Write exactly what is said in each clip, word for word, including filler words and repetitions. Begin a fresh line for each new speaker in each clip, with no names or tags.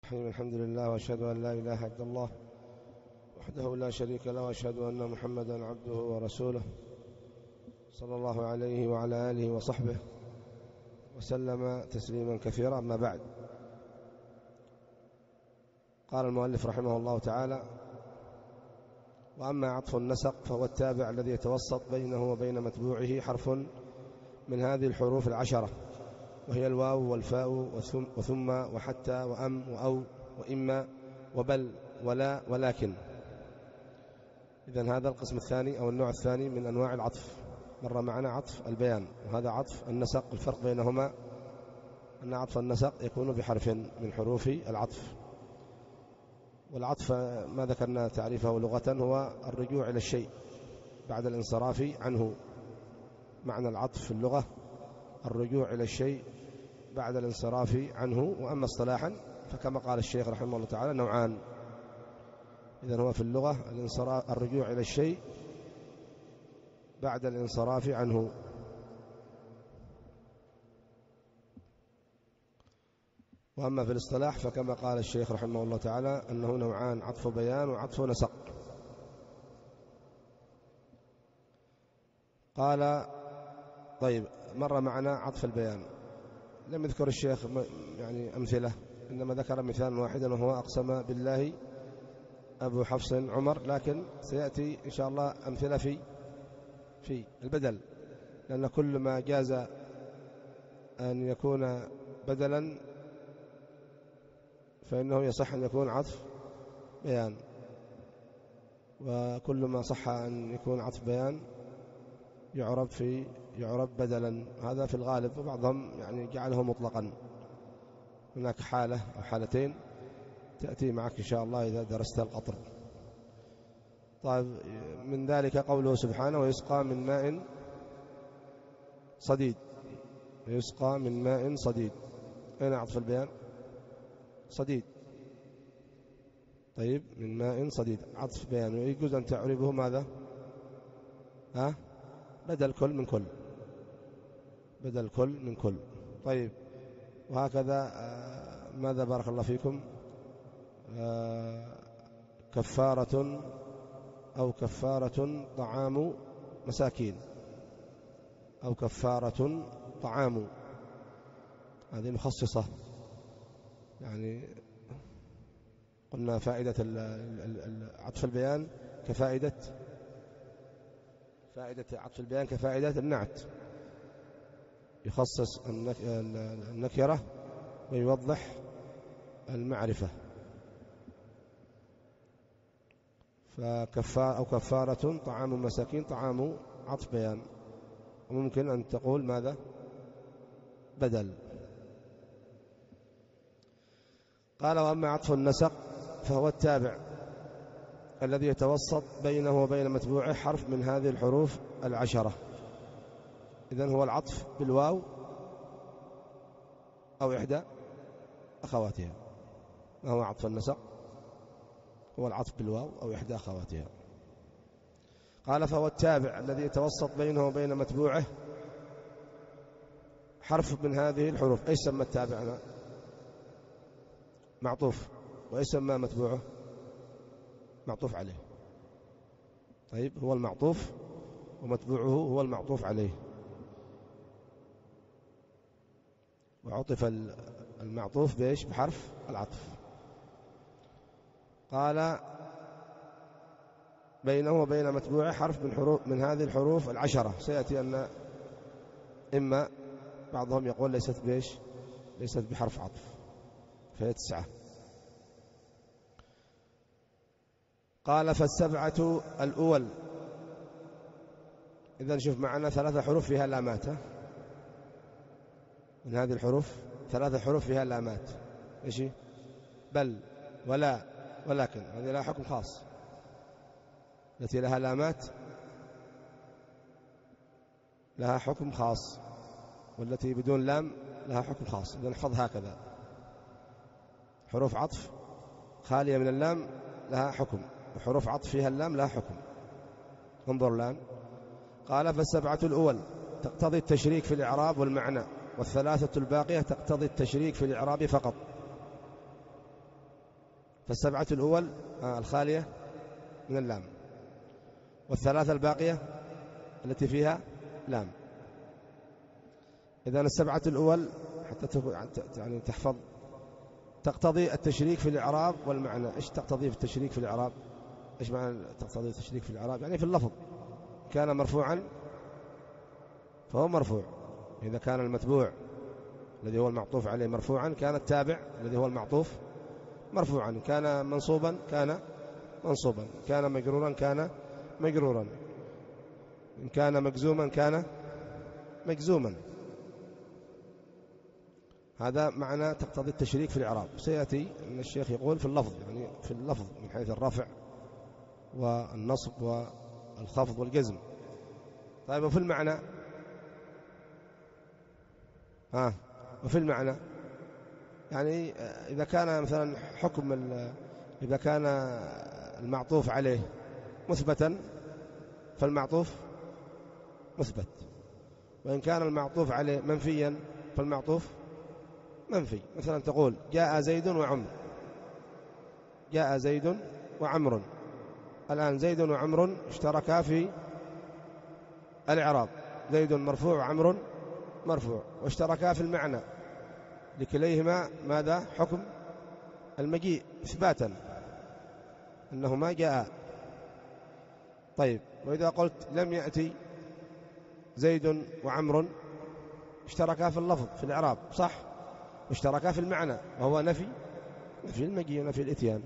الحمد لله وأشهد أن لا إله إلا الله وحده لا شريك له، وأشهد أن محمدا عبده ورسوله صلى الله عليه وعلى آله وصحبه وسلم تسليما كثيرا. أما بعد، قال المؤلف رحمه الله تعالى: وأما عطف النسق فهو التابع الذي يتوسط بينه وبين متبوعه حرف من هذه الحروف العشرة، وهي الواو والفاء وثم وحتى وأم وأو وإما وبل ولا ولكن. إذن هذا القسم الثاني أو النوع الثاني من أنواع العطف. مر معنا عطف البيان، وهذا عطف النسق. الفرق بينهما أن عطف النسق يكون بحرف من حروف العطف، والعطف ما ذكرنا تعريفه لغة هو الرجوع إلى الشيء بعد الانصراف عنه. معنى العطف في اللغة الرجوع إلى الشيء بعد الانصراف عنه. وأما اصطلاحا فكما قال الشيخ رحمه الله تعالى نوعان. إذن هو في اللغة الرجوع إلى الشيء بعد الانصراف عنه. وأما في الاصطلاح فكما قال الشيخ رحمه الله تعالى أنه نوعان: عطف بيان وعطف نسق. قال: طيب، مر معنا عطف البيان، لم يذكر الشيخ يعني أمثلة، إنما ذكر مثال واحدا وهو أقسم بالله أبو حفص عمر، لكن سيأتي إن شاء الله أمثلة في في البدل، لأن كل ما جاز أن يكون بدلا فإنه يصح أن يكون عطف بيان، وكل ما صح أن يكون عطف بيان يعرب في يعرب بدلا. هذا في الغالب، وبعضهم يعني جعله مطلقا. هناك حالة أو حالتين تأتي معك إن شاء الله إذا درست القطر. طيب، من ذلك قوله سبحانه: ويسقى من ماء صديد. ويسقى من ماء صديد، أين عطف البيان؟ صديد. طيب، من ماء صديد عطف بيان، ويجوز أن تعربه ماذا؟ ها؟ بدل كل من كل، بدل كل من كل. طيب، وهكذا ماذا بارك الله فيكم؟ كفارة أو كفارة طعام مساكين، أو كفارة طعام، هذه مخصصة. يعني قلنا فائدة عطف البيان كفائدة فائدة عطف البيان كفائدة النعت، يخصص النكرة ويوضح المعرفة. فكفار أو كفارة طعام مساكين، طعام عطف بيان، وممكن أن تقول ماذا؟ بدل. قال: وأما عطف النسق فهو التابع الذي يتوسط بينه وبين متبوعه حرف من هذه الحروف العشرة. إذن هو العطف بالواو أو إحدى أخواتها. ما هو عطف النسق؟ هو العطف بالواو أو إحدى أخواتها. قال: فهو التابع الذي يتوسط بينه وبين متبوعه حرف من هذه الحروف. أي سمى التابع هنا؟ معطوف. وأي سمى متبوعه؟ معطوف عليه. طيب، هو المعطوف ومتبوعه هو المعطوف عليه، وعطف المعطوف بإيش؟ بحرف العطف. قال: بينه وبين متبوعه حرف من حروف من هذه الحروف العشرة. سيأتي أن إما بعضهم يقول ليست بإيش؟ ليست بحرف عطف، فهي تسعة. قال: فالسبعة الأول. إذن شوف معنا ثلاثة حروف فيها لامات. من هذه الحروف ثلاثة حروف فيها لامات. إيش؟ بل ولا ولكن. هذه لها حكم خاص. التي لها لامات لها حكم خاص، والتي بدون لام لها حكم خاص. إذن نحفظ هكذا: حروف عطف خالية من اللام لها حكم، وحروف عطف فيها اللام لها حكم. انظر الآن. قال: فالسبعة الأول تقتضي التشريك في الإعراب والمعنى، والثلاثة الباقية تقتضي التشريك في الإعراب فقط. فالسبعة الأول آه الخالية من اللام، والثلاثة الباقية التي فيها لام. إذن السبعة الأول حتى يعني تحفظ تقتضي التشريك في الإعراب والمعنى. إيش تقتضي في التشريك في الإعراب؟ إيش معنى تقتضي التشريك في الإعراب؟ يعني في اللفظ كان مرفوعا فهو مرفوع، إذا كان المتبوع الذي هو المعطوف عليه مرفوعا كان التابع الذي هو المعطوف مرفوعا، كان منصوبا كان منصوبا، كان مجرورا كان مجرورا، إن كان مجزوما كان مجزوما. هذا معنى تقتضي التشريك في الإعراب. سيأتي أن الشيخ يقول في اللفظ، يعني في اللفظ من حيث الرفع والنصب والخفض والجزم. طيب وفي المعنى؟ ها وفي المعنى يعني إذا كان مثلا حكم إذا كان المعطوف عليه مثبتا فالمعطوف مثبت، وإن كان المعطوف عليه منفيا فالمعطوف منفي. مثلا تقول جاء زيد وعمر، جاء زيد وعمر، الآن زيد وعمر اشتركا في الإعراب، زيد مرفوع وعمر مرفوع، واشتركا في المعنى، لكليهما ماذا؟ حكم المجيء إثباتا أنهما جاء. طيب وإذا قلت لم يأتي زيد وعمر اشتركا في اللفظ في الإعراب صح، واشتركا في المعنى وهو نفي نفي المجيء ونفي الإتيان.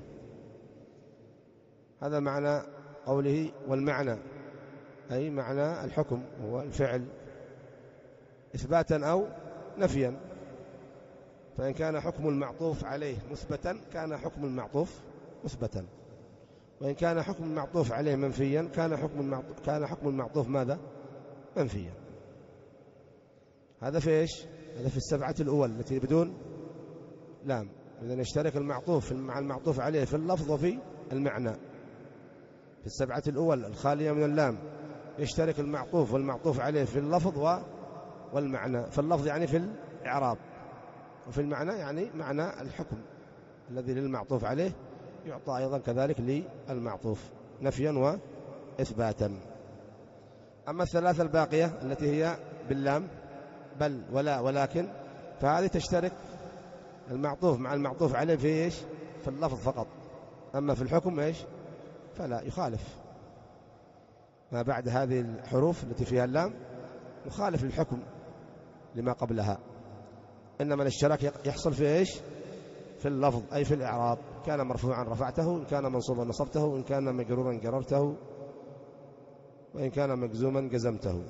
هذا معنى قوله والمعنى، أي معنى الحكم هو الفعل إثباتا أو نفيا. فإن كان حكم المعطوف عليه مثبتا كان حكم المعطوف مثبتا، وإن كان حكم المعطوف عليه منفيا كان حكم المعطوف كان حكم المعطوف ماذا؟ منفيا. هذا في إيش؟ هذا في السبعة الأول التي بدون لام. إذن يشترك المعطوف مع المعطوف عليه في اللفظ وفي المعنى. في السبعة الأول الخالية من اللام يشترك المعطوف والمعطوف عليه في اللفظ والمعنى. في اللفظ يعني في الإعراب، وفي المعنى يعني معنى الحكم الذي للمعطوف عليه يعطى أيضا كذلك للمعطوف نفيا وإثباتا. أما الثلاثة الباقية التي هي باللام بل ولا ولكن فهذه تشترك المعطوف مع المعطوف عليه في إيش؟ في اللفظ فقط، أما في الحكم إيش؟ فلا، يخالف ما بعد هذه الحروف التي فيها اللام مخالف للحكم لما قبلها، إنما الاشتراك يحصل في إيش؟ في اللفظ أي في الإعراب. كان مرفوعا رفعته، إن كان منصوبا نصبته، إن كان مجرورا جررته، وإن كان مجزوما جزمته.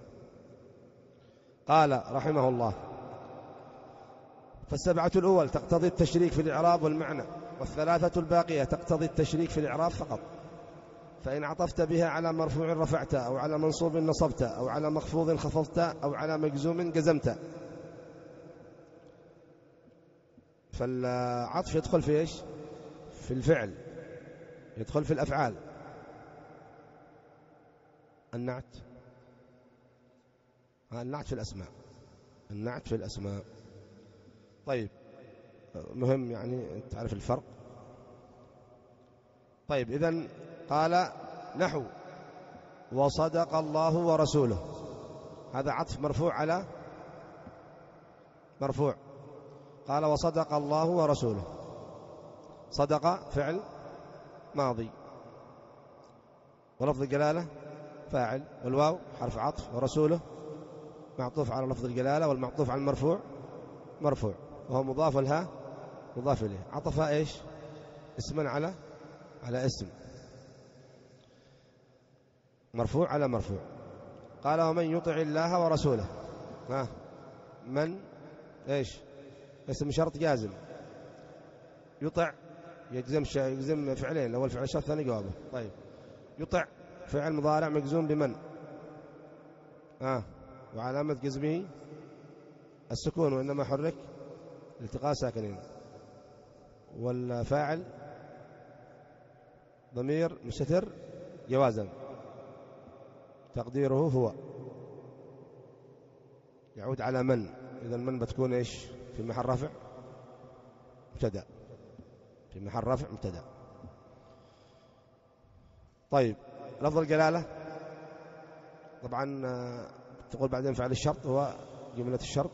قال رحمه الله فالسبعة الأول تقتضي التشريك في الإعراب والمعنى، والثلاثة الباقية تقتضي التشريك في الإعراب فقط. فإن عطفت بها على مرفوع رفعت، أو على منصوب نصبت، أو على مخفوض خفضت، أو على مجزوم جزمت، فالعطف يدخل في إيش؟ في الفعل، يدخل في الأفعال. النعت النعت في الأسماء النعت في الأسماء طيب مهم يعني تعرف الفرق. طيب إذن قال نحو وصدق الله ورسوله، هذا عطف مرفوع على مرفوع. قال وصدق الله ورسوله، صدق فعل ماضي، ولفظ الجلالة فاعل، والواو حرف عطف، ورسوله معطوف على لفظ الجلالة، والمعطوف على المرفوع مرفوع، وهو مضاف لها مضاف إليه. عطف إيش؟ اسما على على اسم، مرفوع على مرفوع. قال ومن يطع الله ورسوله، ها من إيش؟ اسم شرط جازم، يطع يجزم يجزم فعلين، الأول فعل الشرط الثاني جوابه. طيب يطع فعل مضارع مجزوم بمن، آه وعلامة جزمه السكون، وإنما حرك التقاء ساكنين، والفاعل ضمير مستتر جوازا تقديره هو، يعود على من. إذا من بتكون إيش؟ في محل رفع مبتدأ. في محل رفع مبتدأ. طيب لفظ الجلالة طبعا تقول بعدين فعل الشرط هو جملة الشرط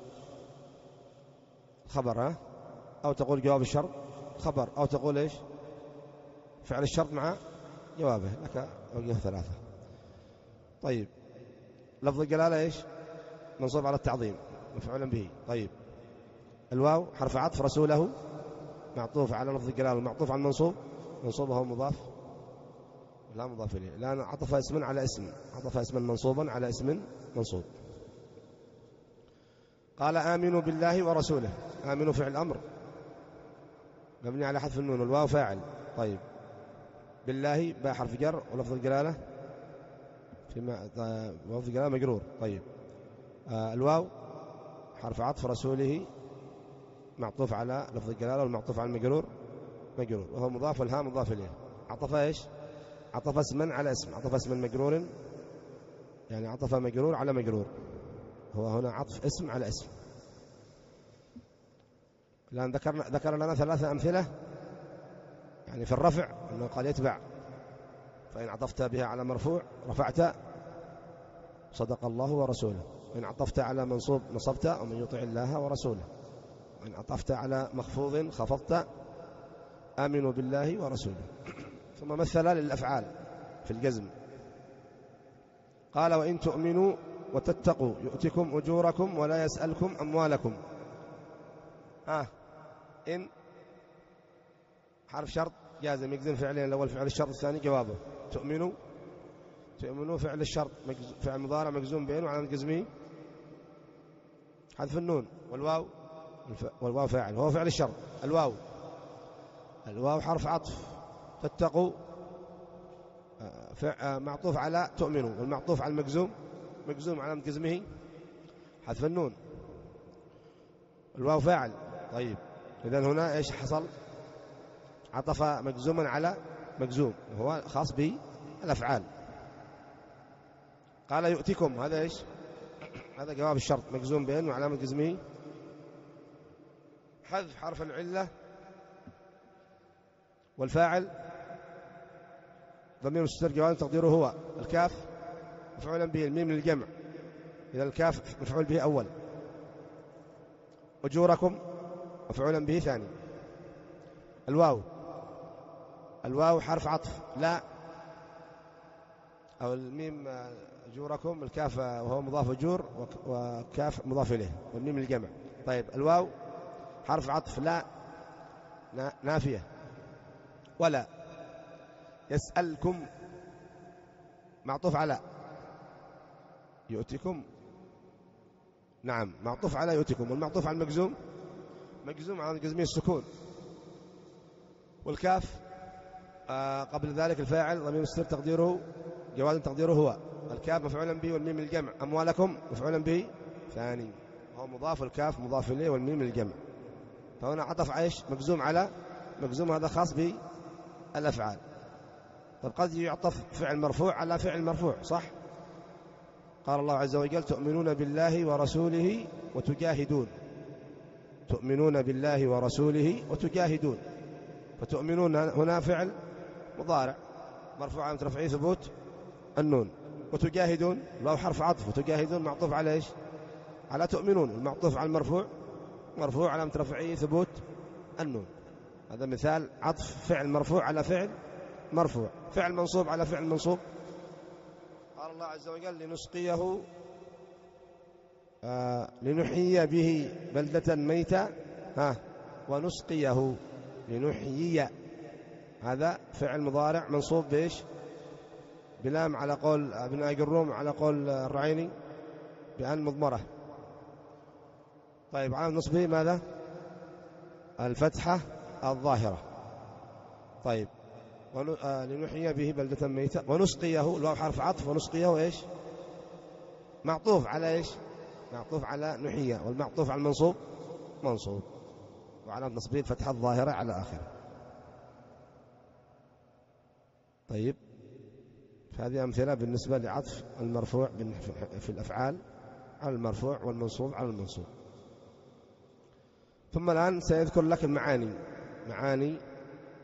خبر، ها، أو تقول جواب الشرط خبر، أو تقول إيش فعل الشرط مع جوابه، لك وجه ثلاثة. طيب لفظ الجلالة إيش منصوب على التعظيم مفعول به. طيب الواو حرف عطف رسوله معطوف على لفظ الجلالة معطوف على المنصوب، منصوبه مضاف لا مضاف إليه، لأن عطف اسما على اسم، عطف اسما منصوبا على اسم منصوب. قال آمنوا بالله ورسوله، آمنوا فعل أمر مبني على حذف النون، والواو فاعل. طيب بالله باء حرف جر، ولفظ الجلالة في لفظ الجلالة مجرور. طيب آه الواو حرف عطف رسوله معطوف على لفظ الجلالة، والمعطوف على المجرور مجرور، وهو مضاف، والهاء مضاف إليه. عطف إيش عطف اسما على اسم، عطف اسما مجرور، يعني عطف مجرور على مجرور، هو هنا عطف اسم على اسم. الآن ذكرنا ذكر لنا ثلاثة أمثلة يعني في الرفع أنه قد يتبع، فإن عطفت بها على مرفوع رفعت صدق الله ورسوله، وإن عطفت على منصوب نصبت ومن يطع الله ورسوله، وإن عطفت على مخفوض خفضت آمنوا بالله ورسوله. ثم مثل للأفعال في الجزم، قال وإن تؤمنوا وتتقوا يؤتكم أجوركم ولا يسألكم أموالكم. آه إن حرف شرط جازم يجزم فعلين، الأول فعل الشرط الثاني جوابه. تؤمنوا تؤمنوا فعل الشرط فعل مضارع مجزوم بين وعلامة جزمه حذف النون، والواو والواو فاعل هو فعل الشرط. الواو الواو حرف عطف، تتقوا معطوف على تؤمنوا، والمعطوف على المجزوم مجزوم علامة جزمه حذف النون، الواو فاعل. طيب إذن هنا إيش حصل؟ عطف مجزوما على مجزوم، وهو خاص بالأفعال. قال يؤتكم، هذا إيش؟ هذا جواب الشرط مجزوم بين وعلامة جزمه حذف حرف العلة، والفاعل ضمير مستتر جواب تقديره هو. الكاف مفعولا به، الميم للجمع، إذا الكاف مفعول به أول. أجوركم مفعولا به ثاني. الواو الواو حرف عطف لا، أو الميم أجوركم، الكاف وهو مضاف أجور وكاف مضاف إليه والميم للجمع. طيب الواو حرف عطف لا نافية، ولا يسألكم معطوف على يؤتكم، نعم معطوف على يؤتكم، والمعطوف على المجزوم مجزوم على جزمه السكون، والكاف آه قبل ذلك الفاعل ضمير مستتر تقديره جواز تقديره هو. الكاف مفعولا به والميم الجمع. أموالكم مفعولا به ثاني، وهو مضاف، الكاف مضاف إليه والميم الجمع. فهنا عطف عيش مجزوم على مجزوم، هذا خاص بالأفعال. طب قد يعطف فعل مرفوع على فعل مرفوع، صح؟ قال الله عز وجل تؤمنون بالله ورسوله وتجاهدون، تؤمنون بالله ورسوله وتجاهدون، فتؤمنون هنا فعل مضارع مرفوع علامة رفعه ثبوت النون، وتجاهدون لو حرف عطف، وتجاهدون معطوف على ايش؟ على تؤمنون، المعطوف على المرفوع مرفوع علامة رفعه ثبوت النون. هذا مثال عطف فعل مرفوع على فعل مرفوع، فعل منصوب على فعل منصوب. قال الله عز وجل لنسقيه آه لنحيي به بلدة ميتة، ها ونسقيه لنحيي، هذا فعل مضارع منصوب بإيش؟ بلام على قول ابن أبي الروم على قول الرعيني بأن مضمرة. طيب على نصبه ماذا؟ الفتحة الظاهرة. طيب لنحيي به بلدة ميتة ونسقيه، الواو حرف عطف، ونسقيه ايش؟ معطوف على ايش؟ معطوف على نحيي، والمعطوف على المنصوب منصوب، وعلى نصبه الفتحة الظاهرة على آخره. طيب هذه أمثلة بالنسبة لعطف المرفوع في الأفعال على المرفوع والمنصوب على المنصوب. ثم الآن سيذكر لك المعاني، معاني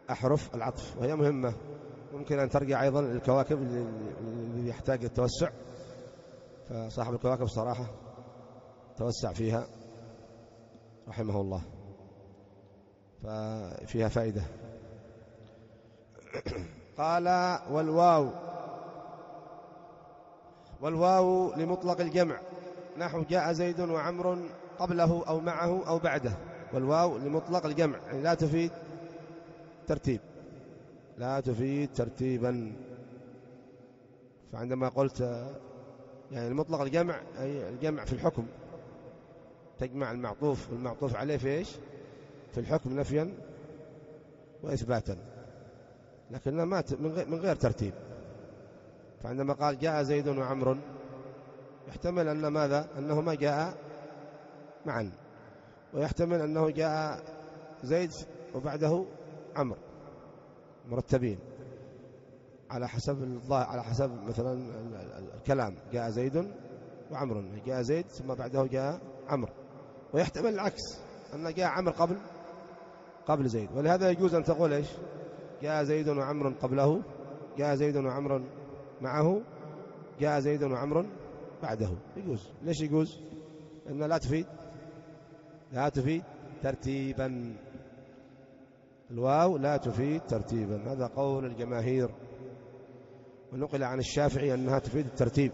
أحرف العطف، وهي مهمة. ممكن أن ترجع أيضا للكواكب اللي يحتاج للتوسع، فصاحب الكواكب صراحة توسع فيها رحمه الله، ففيها فائدة. قال والواو، والواو لمطلق الجمع، نحو جاء زيد وعمر قبله أو معه أو بعده. والواو لمطلق الجمع يعني لا تفيد ترتيب، لا تفيد ترتيبا. فعندما قلت يعني المطلق الجمع أي الجمع في الحكم، تجمع المعطوف والمعطوف عليه في إيش؟ في الحكم نفيا وإثباتا، لكنها ما من غير ترتيب. فعندما قال جاء زيد وعمر يحتمل أن ماذا؟ أنه ما جاء معا، ويحتمل أنه جاء زيد وبعده عمر مرتبين على حسب الظاهر، على حسب مثلا الكلام، جاء زيد وعمر، جاء زيد ثم بعده جاء عمر. ويحتمل العكس، أن جاء عمر قبل قبل زيد، ولهذا يجوز أن تقول إيش؟ جاء زيد وعمر قبله، جاء زيد وعمر معه، جاء زيد وعمر بعده، يجوز. ليش يجوز؟ أن لا تفيد لا تفيد ترتيبا، الواو لا تفيد ترتيبا، هذا قول الجماهير. ونقل عن الشافعي أنها تفيد الترتيب،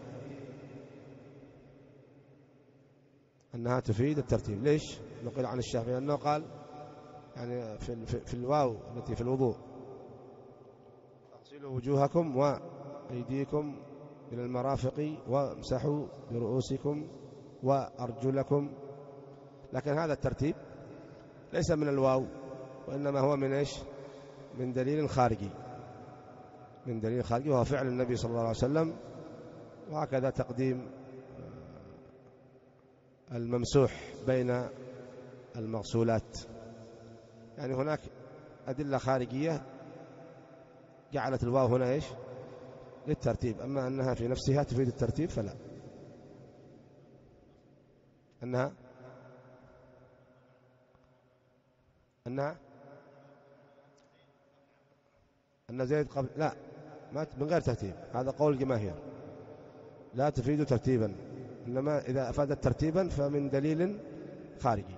أنها تفيد الترتيب. ليش؟ نقل عن الشافعي أنه قال يعني في, في, في الواو التي في الوضوء اغسلوا وجوهكم وأيديكم إلى المرافق وامسحوا برؤوسكم وأرجلكم، لكن هذا الترتيب ليس من الواو، وإنما هو من إيش؟ من دليل خارجي، من دليل خارجي، وهو فعل النبي صلى الله عليه وسلم. وهكذا تقديم الممسوح بين المغسولات، يعني هناك أدلة خارجية جعلت الواو هنا إيش؟ للترتيب، أما أنها في نفسها تفيد الترتيب فلا. أنها أنها أن زيد قبل، لا، ما من غير ترتيب، هذا قول الجماهير، لا تفيد ترتيبا، إنما إذا أفادت ترتيبا فمن دليل خارجي.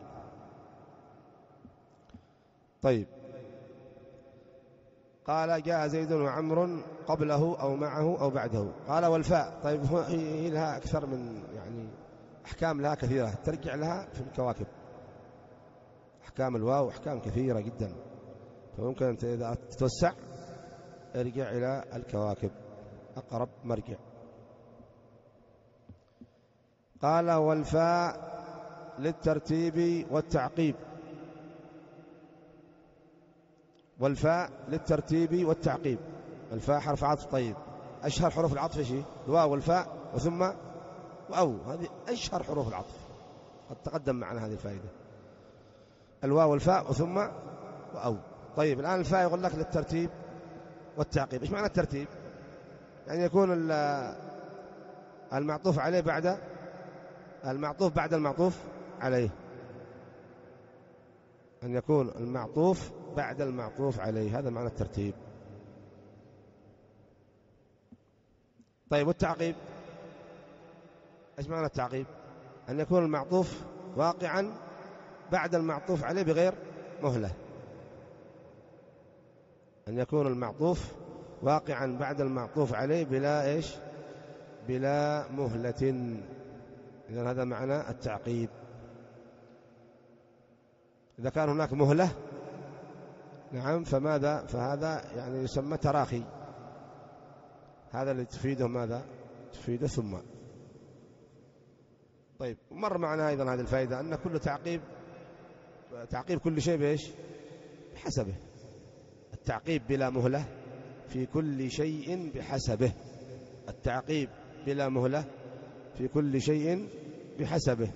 طيب، قال جاء زيد وعمر قبله أو معه أو بعده. قال والفاء، طيب هي لها أكثر من يعني أحكام، لها كثيرة ترجع لها في الكواكب، أحكام الواو أحكام كثيرة جدا، فممكن أنت إذا تتوسع ارجع إلى الكواكب أقرب مرجع. قال والفاء للترتيب والتعقيب، والفاء للترتيب والتعقيب. الفاء حرف عطف، طيب أشهر حروف العطف شيء الواو والفاء وثم وأو، هذه أشهر حروف العطف، قد تقدم معنا هذه الفائدة، الواو والفاء وثم وأو. طيب الآن الفاء يقول لك للترتيب والتعقيب. إيش معنى الترتيب؟ يعني يكون المعطوف عليه بعد المعطوف بعد المعطوف عليه، أن يكون المعطوف بعد المعطوف عليه، هذا معنى الترتيب. طيب والتعقيب، إيش معنى التعقيب؟ أن يكون المعطوف واقعا بعد المعطوف عليه بغير مهلة، أن يكون المعطوف واقعا بعد المعطوف عليه بلا إيش؟ بلا مهلة. إذن هذا معنى التعقيب. إذا كان هناك مهلة نعم فماذا؟ فهذا يعني يسمى تراخي، هذا اللي تفيده ماذا؟ تفيده ثم. طيب مر معنا أيضا هذه الفائدة أن كل تعقيب تعقيب كل شيء بإيش؟ بحسبه. التعقيب بلا مهلة في كل شيء بحسبه، التعقيب بلا مهلة في كل شيء بحسبه.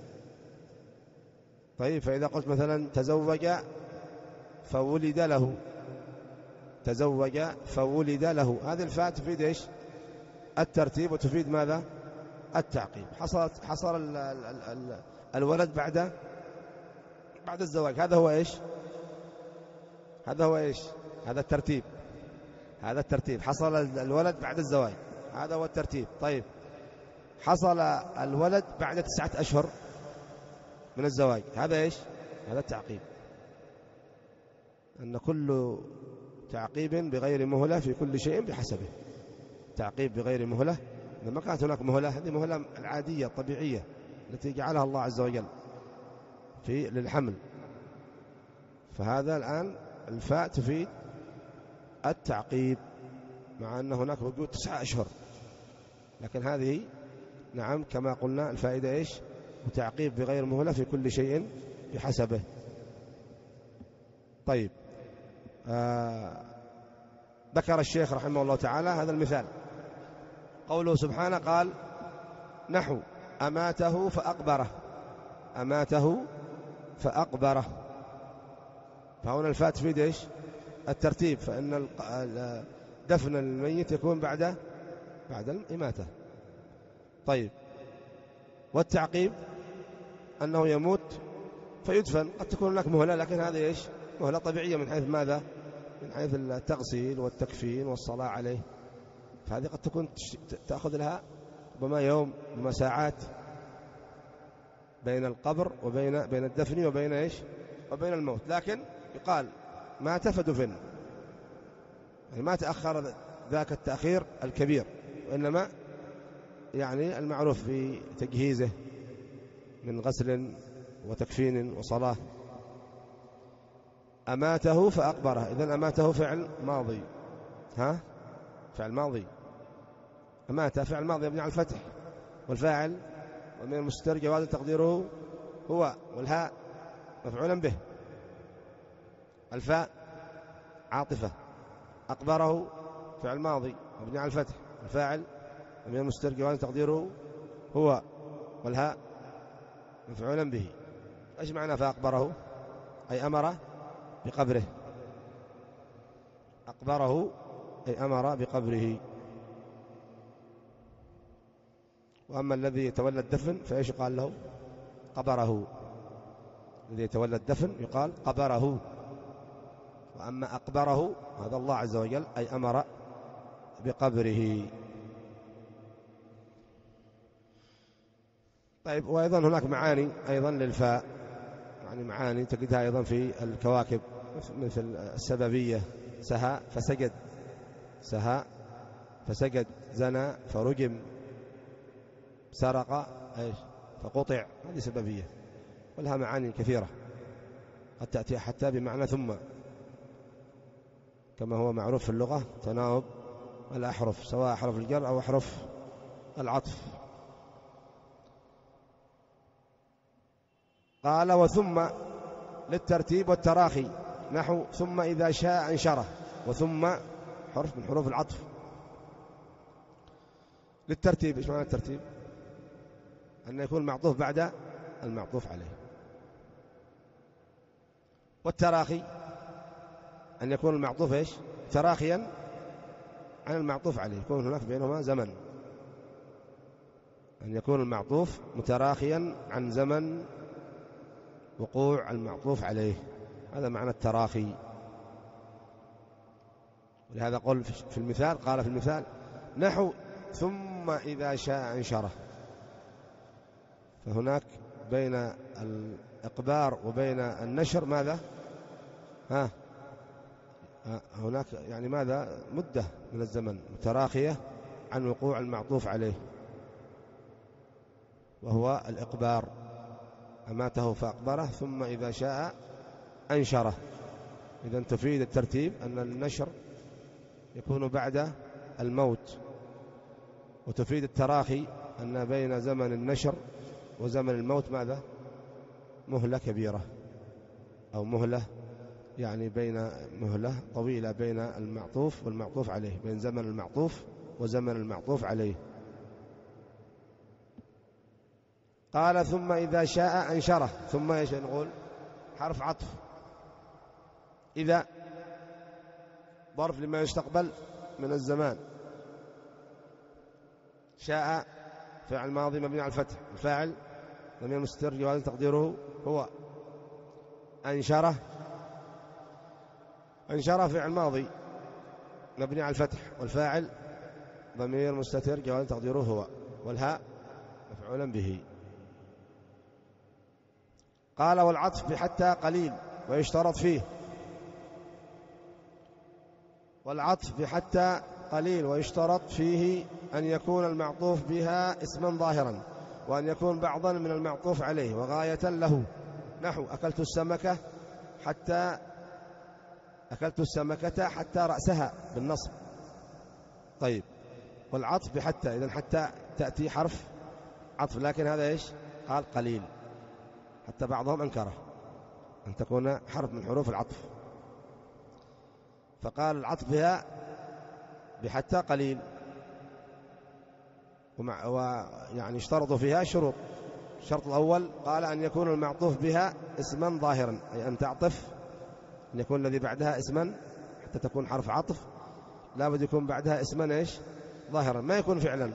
طيب فإذا قلت مثلا تزوج فولد له، تزوج فولد له، هذه الفاء تفيد إيش؟ الترتيب، وتفيد ماذا؟ التعقيب. حصلت حصل ال ال ال ال الولد بعد بعد الزواج، هذا هو إيش؟ هذا هو إيش؟ هذا الترتيب، هذا الترتيب. حصل الولد بعد الزواج، هذا هو الترتيب. طيب حصل الولد بعد تسعة أشهر من الزواج، هذا إيش؟ هذا التعقيب. أن كل تعقيب بغير مهلة في كل شيء بحسبه. تعقيب بغير مهلة، لما كانت هناك مهلة، هذه مهلة العادية الطبيعية التي جعلها الله عز وجل في للحمل، فهذا الآن الفاء تفيد التعقيب، مع أن هناك وجود تسعة أشهر، لكن هذه نعم كما قلنا الفائدة إيش؟ وتعقيب بغير مهلة في كل شيء بحسبه. طيب آه ذكر الشيخ رحمه الله تعالى هذا المثال، قوله سبحانه قال نحو أماته فأقبره، أماته فأقبره، فهنا الفاء تفيد إيش؟ الترتيب، فإن دفن الميت يكون بعد بعد الإماتة. طيب والتعقيب أنه يموت فيدفن، قد تكون هناك مهلة، لكن هذه إيش؟ مهلة طبيعية من حيث ماذا؟ من حيث التغسيل والتكفين والصلاة عليه، فهذه قد تكون تأخذ لها ربما يوم ربما ساعات بين القبر وبين بين الدفن وبين إيش؟ وبين الموت، لكن يقال مات فدفن، يعني ما تأخر ذاك التأخير الكبير، وإنما يعني المعروف في تجهيزه من غسل وتكفين وصلاة. أماته فأقبره، إذن أماته فعل ماضي، ها فعل ماضي، أماته فعل ماضي يبني على الفتح، والفاعل ومن المستتر جواز تقديره هو، والهاء مفعولا به، الفاء عاطفة، أقبره فعل ماضي مبني على الفتح، الفاعل ومن المستتر جواز تقديره هو، والهاء مفعولا به. ايش معنى فأقبره؟ أي أمر بقبره، أقبره أي أمر بقبره. وأما الذي يتولى الدفن فإيش قال له؟ قبره، الذي يتولى الدفن يقال قبره. وأما أقبره هذا الله عز وجل أي أمر بقبره. طيب وأيضا هناك معاني أيضا للفاء، يعني معاني تجدها أيضا في الكواكب، مثل السببية، سها فسجد، سها فسجد، زنى فرجم، سرق ايش فقطع، هذه سببية، ولها معاني كثيرة قد تأتي حتى بمعنى ثم، كما هو معروف في اللغة تناوب الأحرف، سواء أحرف الجر أو أحرف العطف. قال وثم للترتيب والتراخي، نحو ثم إذا شاء أنشره، وثم حرف من حروف العطف للترتيب. إيش معنى الترتيب؟ أن يكون المعطوف بعد المعطوف عليه. والتراخي أن يكون المعطوف إيش؟ تراخيا عن المعطوف عليه، يكون هناك بينهما زمن، أن يكون المعطوف متراخيا عن زمن وقوع المعطوف عليه، هذا معنى التراخي. ولهذا قل في المثال، قال في المثال نحو ثم إذا شاء أنشره، فهناك بين الإقبار وبين النشر ماذا؟ ها هناك يعني ماذا؟ مدة من الزمن متراخية عن وقوع المعطوف عليه، وهو الإقبار، أماته فأقبره ثم إذا شاء أنشره. إذن تفيد الترتيب أن النشر يكون بعد الموت، وتفيد التراخي أن بين زمن النشر وزمن الموت ماذا؟ مهلة كبيرة، أو مهلة يعني بين مهلة طويلة بين المعطوف والمعطوف عليه، بين زمن المعطوف وزمن المعطوف عليه. قال ثم إذا شاء أنشره، ثم ايش نقول؟ حرف عطف، إذا ظرف لما يستقبل من الزمان، شاء فعل ماضي مبني على الفتح، الفاعل ضمير مستتر جواز تقديره هو، أنشره انشرى فعل ماضي مبني على الفتح، والفاعل ضمير مستتر جواب تقديره هو، والهاء مفعولا به. قال والعطف بحتى قليل ويشترط فيه، والعطف بحتى قليل ويشترط فيه أن يكون المعطوف بها اسما ظاهرا، وأن يكون بعضا من المعطوف عليه وغاية له، نحو أكلت السمكة حتى أكلت السمكة حتى رأسها بالنصب. طيب، والعطف بحتى، إذن حتى تأتي حرف عطف، لكن هذا إيش؟ قال قليل، حتى بعضهم أنكره أن تكون حرف من حروف العطف، فقال العطف بها بحتى قليل، ويعني اشترطوا فيها شروط. الشرط الأول قال أن يكون المعطوف بها اسما ظاهرا، أي أن تعطف، أن يكون الذي بعدها اسما، حتى تكون حرف عطف لا بد يكون بعدها اسما إيش؟ ظاهرا، ما يكون فعلا،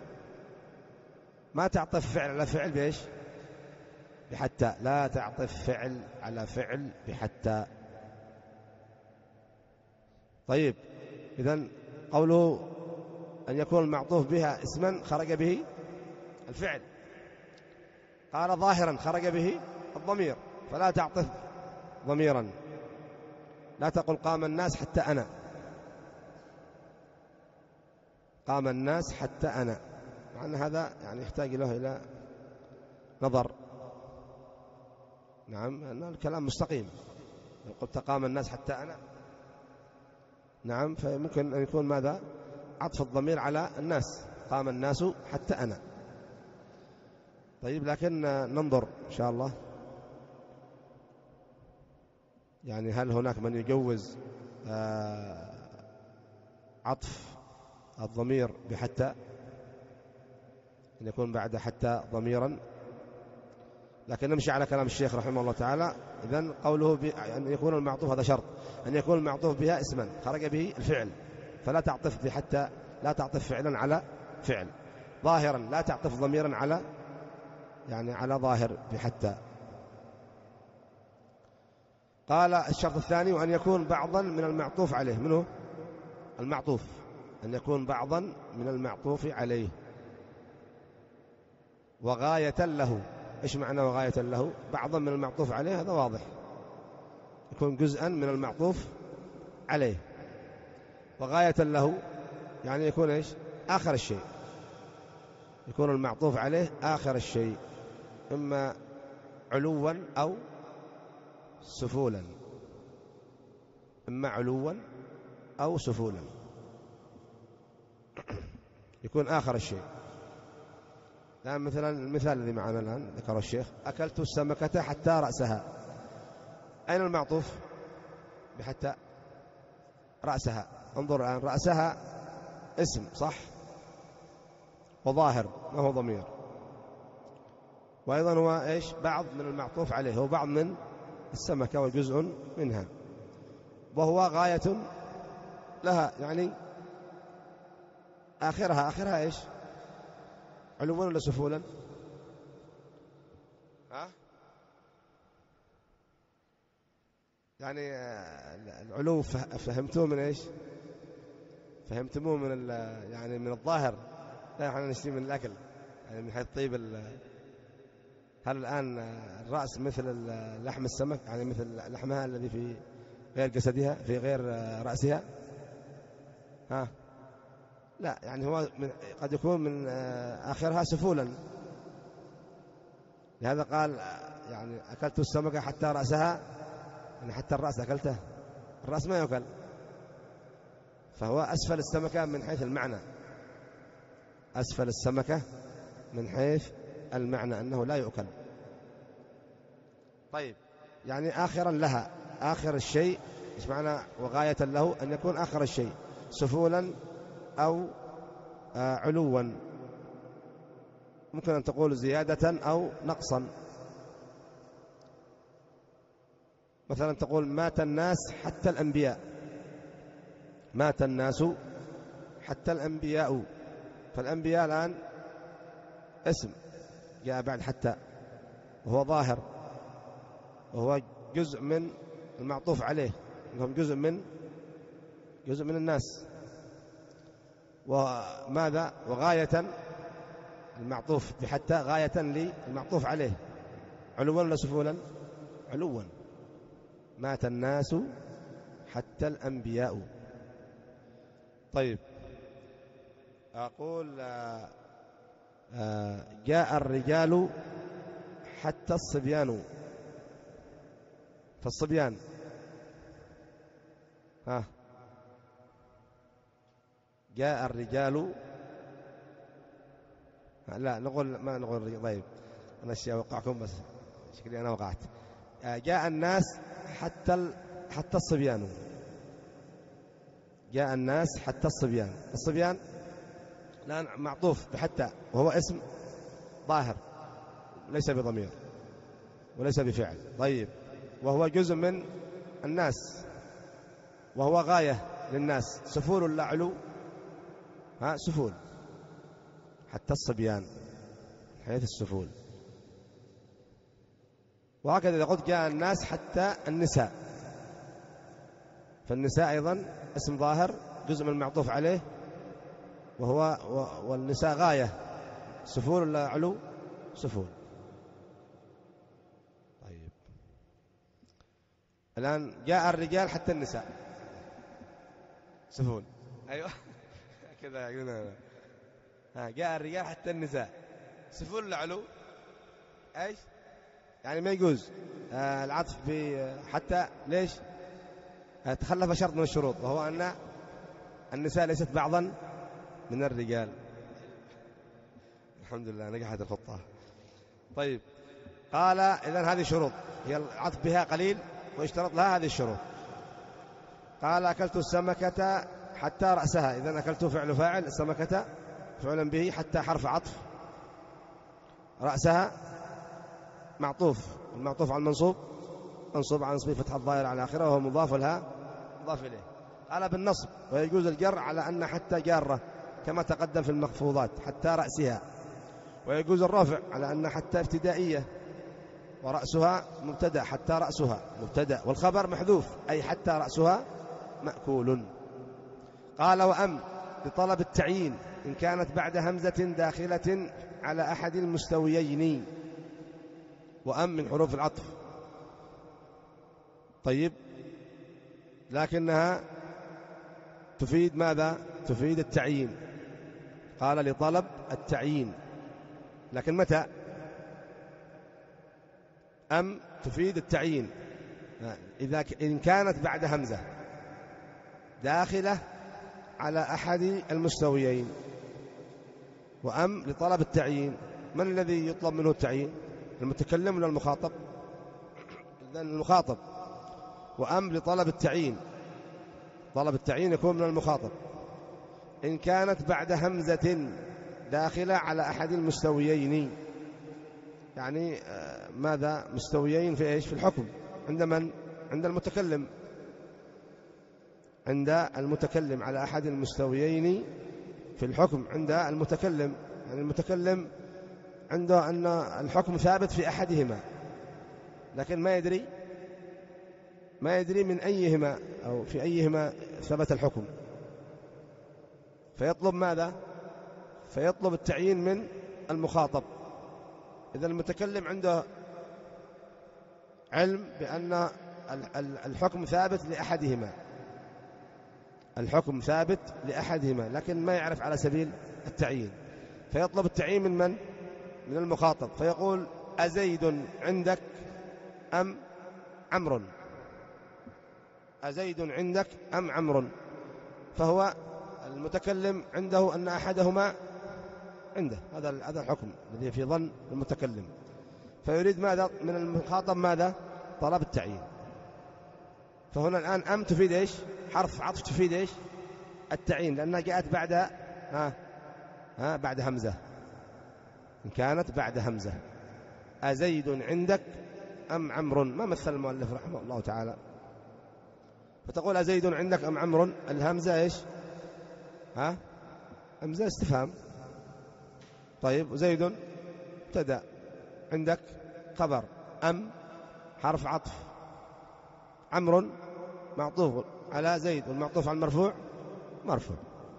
ما تعطف فعل على فعل بإيش؟ بحتى، لا تعطف فعل على فعل بحتى. طيب، إذن قوله أن يكون المعطوف بها اسما خرج به الفعل، قال ظاهرا خرج به الضمير، فلا تعطف ضميرا، لا تقل قام الناس حتى أنا، قام الناس حتى أنا، مع أن هذا يعني يحتاج له إلى نظر. نعم، أن الكلام مستقيم، لو قلت قام الناس حتى أنا، نعم، فممكن أن يكون ماذا؟ عطف الضمير على الناس، قام الناس حتى أنا. طيب، لكن ننظر إن شاء الله، يعني هل هناك من يجوز آه عطف الضمير بحتى، أن يكون بعد حتى ضميرا؟ لكن نمشي على كلام الشيخ رحمه الله تعالى. إذن قوله أن يكون المعطوف، هذا شرط، أن يكون المعطوف بها اسما خرج به الفعل، فلا تعطف بحتى، لا تعطف فعلا على فعل، ظاهرا لا تعطف ضميرا على يعني على ظاهر بحتى. قال الشرط الثاني وأن يكون بعضا من المعطوف عليه، منه المعطوف، أن يكون بعضا من المعطوف عليه وغاية له. إيش معنى وغاية له؟ بعضا من المعطوف عليه هذا واضح، يكون جزءا من المعطوف عليه، وغاية له يعني يكون إيش؟ آخر الشيء، يكون المعطوف عليه آخر الشيء، إما علوا أو سفولا، إما علوا أو سفولا، يكون آخر الشيء. الآن مثلا المثال الذي معنا الآن ذكره الشيخ، أكلت السمكة حتى رأسها، أين المعطوف بحتى؟ رأسها. انظر الآن، رأسها اسم صح وظاهر، ما هو ضمير، وأيضا هو إيش؟ بعض من المعطوف عليه، هو بعض من السمكة وجزء منها، وهو غاية لها، يعني آخرها، آخرها إيش؟ علوا ولا سفولا؟ ها؟ يعني العلو فهمتوه من إيش؟ فهمتموه من يعني من الظاهر، لا احنا نشتري من الأكل، يعني من حيث طيب. هل الآن الرأس مثل لحم السمك، يعني مثل لحمها الذي في غير جسدها، في غير رأسها؟ ها؟ لا، يعني هو من قد يكون من آخرها سفولا، لهذا قال يعني أكلت السمكة حتى رأسها، يعني حتى الرأس أكلته، الرأس ما يأكل، فهو أسفل السمكة من حيث المعنى، أسفل السمكة من حيث المعنى أنه لا يؤكل. طيب، يعني آخرا لها، آخر الشيء، إيش معنى وغاية له؟ أن يكون آخر الشيء سفولا أو آه علوا، ممكن أن تقول زيادة أو نقصا. مثلا تقول مات الناس حتى الأنبياء، مات الناس حتى الأنبياء، فالأنبياء الآن اسم جاء بعد حتى، وهو ظاهر، وهو جزء من المعطوف عليه، أنهم جزء من جزء من الناس. وماذا؟ وغاية المعطوف بحتى غاية للمعطوف عليه، علوا ولا سفولا؟ علوا. مات الناس حتى الأنبياء. طيب أقول آآ آآ جاء الرجال حتى الصبيان. فالصبيان ها جاء الرجال، لا نقول ما نقول الرجال. طيب أنا أشياء أوقعكم بس شكلي أنا وقعت. جاء الناس حتى ال... حتى الصبيان. جاء الناس حتى الصبيان. الصبيان الآن معطوف بحتى، وهو اسم ظاهر ليس بضمير وليس بفعل. طيب وهو جزء من الناس وهو غاية للناس، سفول ولا علو؟ ها سفول. حتى الصبيان حيث السفول. وهكذا إذا قلت جاء الناس حتى النساء، فالنساء أيضا اسم ظاهر جزء من المعطوف عليه، وهو والنساء غاية، سفول ولا علو؟ سفول. طيب الآن جاء الرجال حتى النساء، سفول. أيوة كذا يقولون. ها جاء الرجال حتى النساء، سفول ولا علو؟ ايش يعني؟ ما يجوز آه العطف حتى. ليش؟ آه تخلف شرط من الشروط، وهو أن النساء ليست بعضا من الرجال. الحمد لله نجحت الخطة. طيب قال إذن هذه شروط، هي العطف بها قليل واشترط لها هذه الشروط. قال أكلت السمكة حتى رأسها. إذن أكلت فعل فاعل، السمكة فعلا به، حتى حرف عطف، رأسها معطوف، المعطوف على المنصوب منصوب عن نصب فتح الظاهر على آخره، وهو مضاف لها مضاف إليه. قال بالنصب، ويجوز الجر على أن حتى جارة كما تقدم في المخفوضات، حتى رأسها. ويجوز الرفع على أن حتى ابتدائية، ورأسها مبتدأ، حتى رأسها مبتدأ، والخبر محذوف أي حتى رأسها مأكول. قال وأم لطلب التعيين إن كانت بعد همزة داخلة على أحد المستويين. وأم من حروف العطف. طيب لكنها تفيد ماذا؟ تفيد التعيين. قال لطلب التعيين، لكن متى؟ أم تفيد التعيين إذا إن كانت بعد همزة داخلة على أحد المستويين. وأم لطلب التعيين، من الذي يطلب منه التعيين؟ المتكلم ولا المخاطب؟ إذن المخاطب. وأم لطلب التعيين، طلب التعيين يكون من المخاطب. إن كانت بعد همزة داخلة على أحد المستويين، يعني ماذا؟ مستويين في إيش؟ في الحكم. عند من؟ عند المتكلم. عند المتكلم على أحد المستويين في الحكم عند المتكلم. يعني المتكلم عنده أن الحكم ثابت في أحدهما، لكن ما يدري ما يدري من أيهما أو في أيهما ثبت الحكم، فيطلب ماذا؟ فيطلب التعيين من المخاطب. إذا المتكلم عنده علم بأن الحكم ثابت لأحدهما، الحكم ثابت لأحدهما، لكن ما يعرف على سبيل التعيين، فيطلب التعيين من من؟ من المخاطب. فيقول أزيد عندك أم عمرو؟ أزيد عندك أم عمرو؟ فهو المتكلم عنده أن أحدهما عنده، هذا هذا الحكم الذي في ظن المتكلم، فيريد ماذا من المخاطب؟ ماذا؟ طلب التعيين. فهنا الآن أم تفيد إيش؟ حرف عطف تفيد إيش؟ التعيين، لأنها جاءت بعد ها ها بعد همزة. إن كانت بعد همزة، أزيد عندك أم عمرو؟ ما مثل المؤلف رحمه الله تعالى، فتقول أزيد عندك أم عمرو؟ الهمزة إيش؟ ها همزة استفهام. طيب زيد ابتدأ، عندك خبر، أم حرف عطف، عمرو معطوف على زيد والمعطوف على المرفوع مرفوع.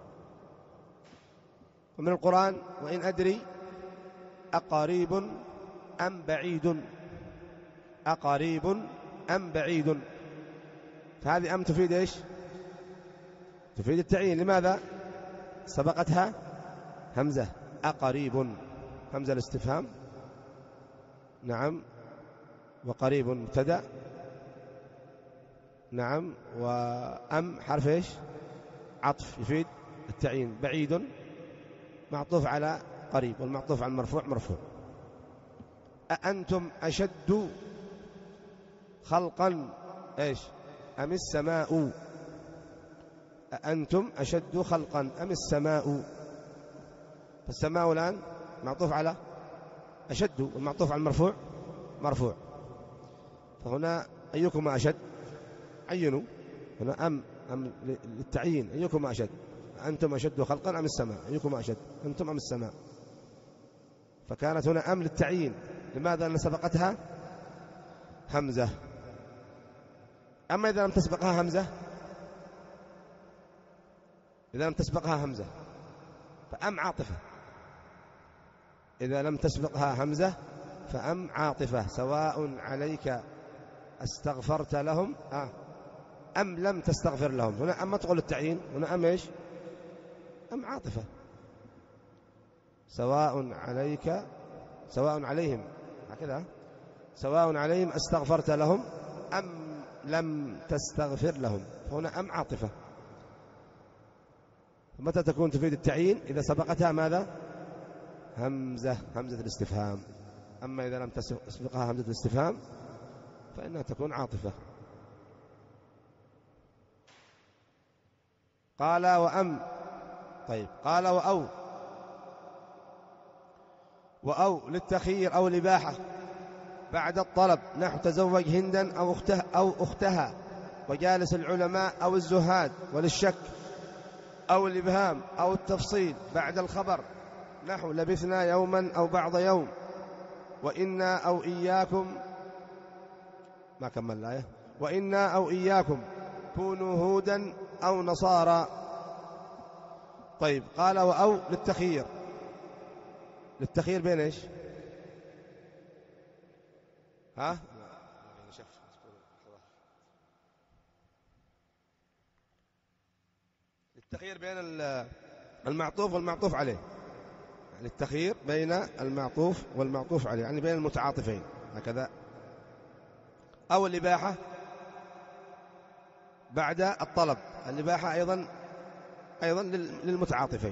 ومن القرآن وإن أدري أقريب أم بعيد، أقريب أم بعيد، فهذه أم تفيد إيش؟ تفيد التعيين. لماذا؟ سبقتها همزة أقريب، همزة الاستفهام، نعم، وقريب مبتدأ، نعم، وأم حرف إيش؟ عطف يفيد التعيين. بعيد معطوف على قريب والمعطوف على المرفوع مرفوع. أأنتم أشد خلقا إيش؟ أم السماء؟ أأنتم أشد خلقا أم السماء؟ فالسماء الآن معطوف على أشد والمعطوف على المرفوع مرفوع، فهنا أيكما أشد؟ عينوا هنا أم أم للتعيين، أيكما أشد؟ أنتم أشد خلقا أم السماء؟ أيكما أشد؟ أنتم أم السماء؟ فكانت هنا أم للتعيين. لماذا؟ لأن سبقتها همزة. أما إذا لم تسبقها همزة، إذا لم تسبقها همزة فأم عاطفة. إذا لم تسبقها همزة فأم عاطفة، سواء عليك استغفرت لهم آه. أم لم تستغفر لهم. هنا أم تقول التعيين، هنا أم إيش؟ أم عاطفة. سواء عليك، سواء عليهم، هكذا، سواء عليهم استغفرت لهم أم لم تستغفر لهم، هنا أم عاطفة. متى تكون تفيد التعيين؟ إذا سبقتها ماذا؟ همزة، همزة الاستفهام. أما إذا لم تسبقها همزة الاستفهام فإنها تكون عاطفة. قال وأم، طيب قال وأو، وأو للتخيير أو الإباحة بعد الطلب، نحو تزوج هندا أو أختها أو أختها وجالس العلماء أو الزهاد، وللشك أو الإبهام أو التفصيل بعد الخبر، نحو لبثنا يوما أو بعض يوم، وإنا أو إياكم، ما كمل الآية، وإنا أو إياكم كونوا هودا أو نصارى. طيب قال وأو للتخيير، للتخيير بين إيش؟ ها؟ للتخيير بين المعطوف والمعطوف عليه، للتخيير بين المعطوف والمعطوف عليه، يعني بين المتعاطفين هكذا. أو الإباحة بعد الطلب، الإباحة أيضا أيضا للمتعاطفين،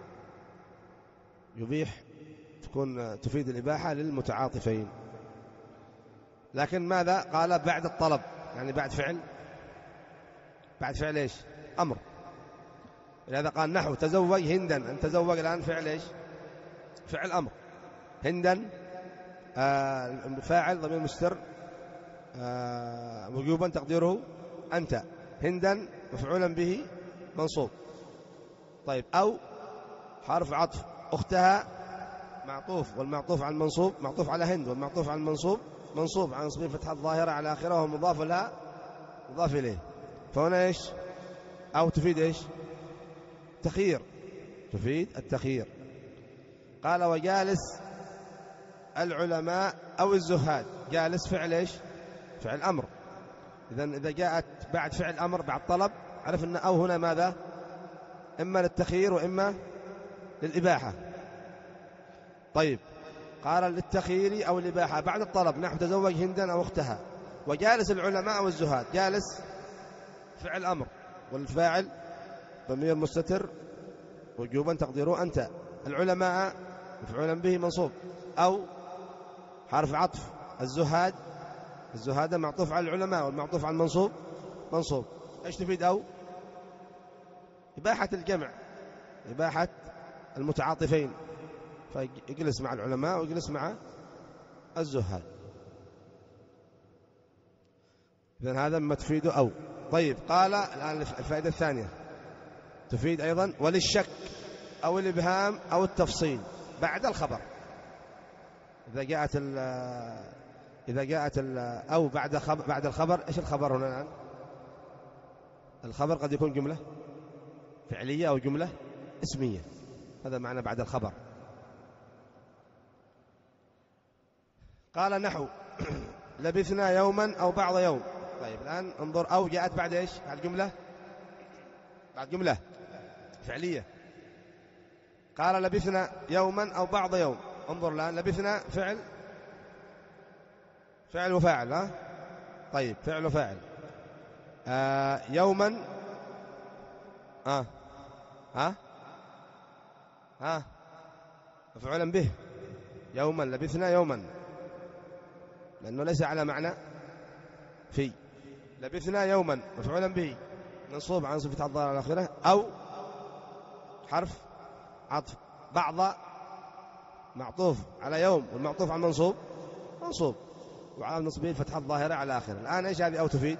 يبيح، تكون تفيد الإباحة للمتعاطفين. لكن ماذا قال؟ بعد الطلب، يعني بعد فعل، بعد فعل إيش؟ أمر. لهذا قال نحو تزوج هندا، أن تزوج الآن فعل إيش؟ فعل أمر. هندا آه فاعل ضمير مستتر آه وجوبا تقديره أنت، هندا مفعولا به منصوب. طيب أو حرف عطف، أختها معطوف والمعطوف على المنصوب معطوف على هند، والمعطوف على المنصوب منصوب عن نصب فتحة الظاهرة على آخره ومضاف لها مضاف إليه. فهنا إيش؟ أو تفيد إيش؟ تخيير، تفيد التخيير. قال وجالس العلماء أو الزهاد، جالس فعل إيش؟ فعل أمر. إذن إذا جاءت بعد فعل أمر بعد طلب، عرف أن أو هنا ماذا؟ إما للتخيير وإما للإباحة. طيب قال للتخيير أو الإباحة بعد الطلب، نحو تزوج هندا أو أختها وجالس العلماء أو الزهاد. جالس فعل أمر والفاعل ضمير مستتر وجوبا تقديره أنت، العلماء مفعولا به منصوب، أو حرف عطف، الزهاد، الزهاد معطوف على العلماء والمعطوف على المنصوب منصوب. ايش تفيد أو؟ إباحة الجمع، إباحة المتعاطفين، فيجلس مع العلماء ويجلس مع الزهاد. إذن هذا ما تفيد أو. طيب قال الآن الفائدة الثانية تفيد أيضا وللشك أو الإبهام أو التفصيل بعد الخبر. إذا جاءت ال إذا جاءت ال أو بعد خبر، بعد الخبر، إيش الخبر هنا الآن؟ الخبر قد يكون جملة فعلية أو جملة اسمية، هذا معنى بعد الخبر. قال نحو لبثنا يوما أو بعض يوم. طيب الآن انظر، أو جاءت بعد إيش؟ بعد جملة، بعد جملة فعلية. قال لبثنا يوما أو بعض يوم. انظر الآن، لبثنا فعل فعل وفاعل. ها طيب فعل وفاعل. آه يوما ها ها ها مفعولا به. يوما لبثنا يوما، لأنه ليس على معنى في. لبثنا يوما مفعولا به منصوب عن صفة الظاهر على آخره، أو حرف عطف. بعض معطوف على يوم، والمعطوف على المنصوب منصوب، وعلى نصبه الفتحة الظاهرة على آخره. الآن إيش هذه؟ أو تفيد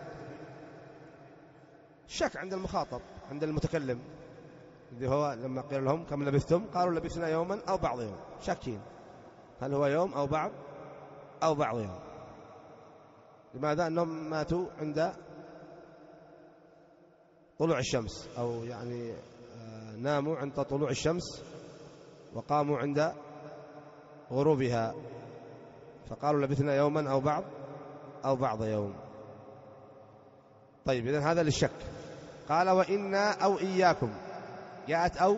الشك عند المخاطب، عند المتكلم، اللي هو لما قيل لهم كم لبثتم قالوا لبثنا يوما أو بعض يوم، شاكين هل هو يوم أو بعض أو بعض يوم. لماذا؟ أنهم ماتوا عند طلوع الشمس، أو يعني ناموا عند طلوع الشمس وقاموا عند غروبها، فقالوا لبثنا يوما أو بعض أو بعض يوم. طيب إذن هذا للشك. قال وإنا أو إياكم. جاءت أو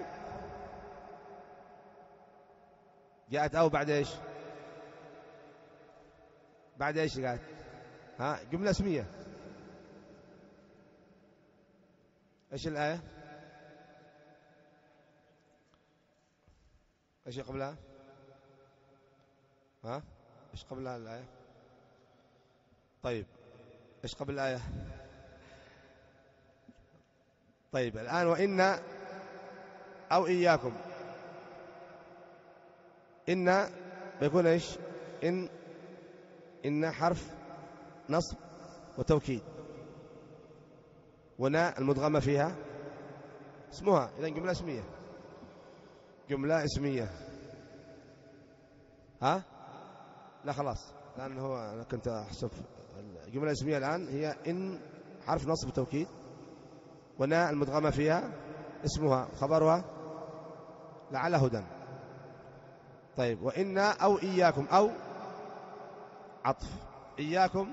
جاءت أو بعد إيش؟ بعد إيش قالت؟ ها جملة اسمية. إيش الآية؟ إيش قبلها؟ ها إيش قبلها الآية؟ طيب إيش قبل الآية؟ طيب الآن وإن أو إياكم. إن بيكون إيش؟ إن إن حرف نصب وتوكيد، ونا المدغمة فيها اسمها، إذن جملة اسمية. جملة اسمية. ها لا خلاص، لأن هو أنا كنت أحسب الجملة الاسمية الآن هي إن حرف نصب وتوكيد، ونا المدغمة فيها اسمها، خبرها لعل هدى. طيب وإنا أو إياكم. أو عطف، إياكم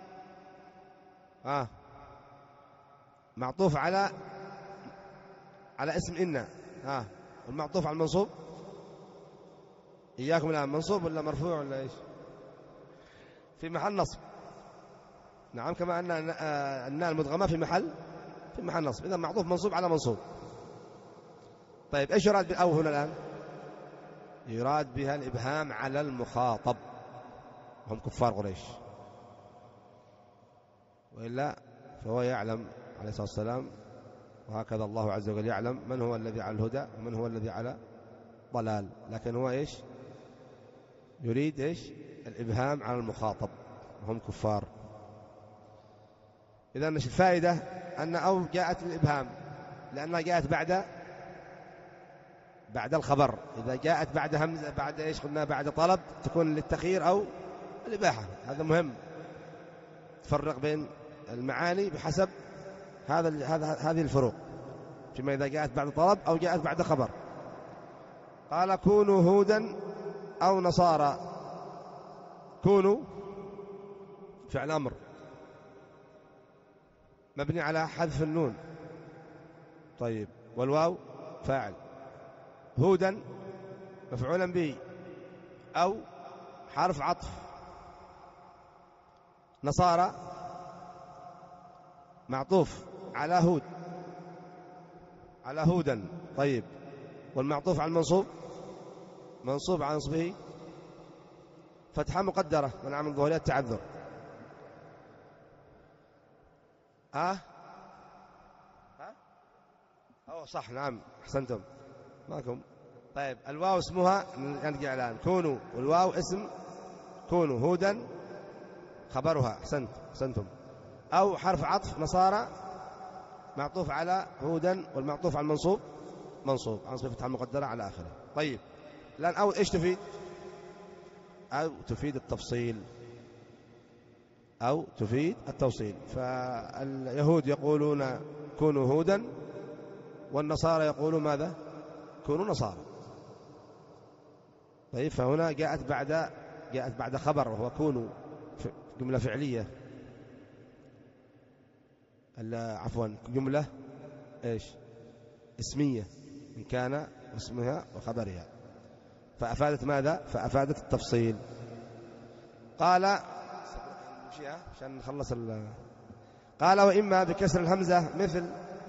آه معطوف على على اسم إنا. آه المعطوف على المنصوب. إياكم الآن منصوب ولا مرفوع ولا إيش؟ في محل نصب. نعم، كما أن الناء المدغمة في محل في محل نصب، إذا معطوف منصوب على منصوب. طيب إيش يراد بالأو هنا الآن؟ يراد بها الإبهام على المخاطب، هم كفار قريش، وإلا فهو يعلم عليه الصلاة والسلام، وهكذا الله عز وجل يعلم من هو الذي على الهدى ومن هو الذي على ضلال، لكن هو إيش يريد؟ إيش الإبهام على المخاطب، هم كفار. إذن الفائدة أن أو جاءت الإبهام لأنها جاءت بعد بعد الخبر. إذا جاءت بعد همزة، بعد إيش قلنا؟ بعد طلب، تكون للتخيير أو الإباحة. هذا مهم، تفرق بين المعاني بحسب هذا هذا هذه الفروق، فيما إذا جاءت بعد طلب أو جاءت بعد خبر. قال كونوا هودا أو نصارى. كونوا فعل أمر مبني على حذف النون. طيب والواو فاعل. هودا مفعولا به أو حرف عطف. نصارى معطوف على هود، على هودا. طيب والمعطوف على المنصوب منصوب عن نصبه فتحة مقدرة منع من ظهورها التعذر. ها ها أو صح، نعم أحسنتم معكم. طيب الواو اسمها، نرجع الآن، كونوا، والواو اسم كونوا، هودا خبرها، أحسنت أحسنتم. أو حرف عطف نصارى معطوف على هودا، والمعطوف على المنصوب منصوب عن صفة فتحة مقدرة على آخره. طيب الآن أو إيش تفيد؟ أو تفيد التفصيل، أو تفيد التوصيل. فاليهود يقولون كونوا هودا، والنصارى يقولوا ماذا؟ كونوا نصارى. طيب فهنا جاءت بعد جاءت بعد خبر وهو كونوا، جملة فعلية، عفوا جملة ايش؟ اسمية إن كان اسمها وخبرها، فأفادت ماذا؟ فأفادت التفصيل. قال عشان نخلص ال... قال وإما بكسر الهمزة مثل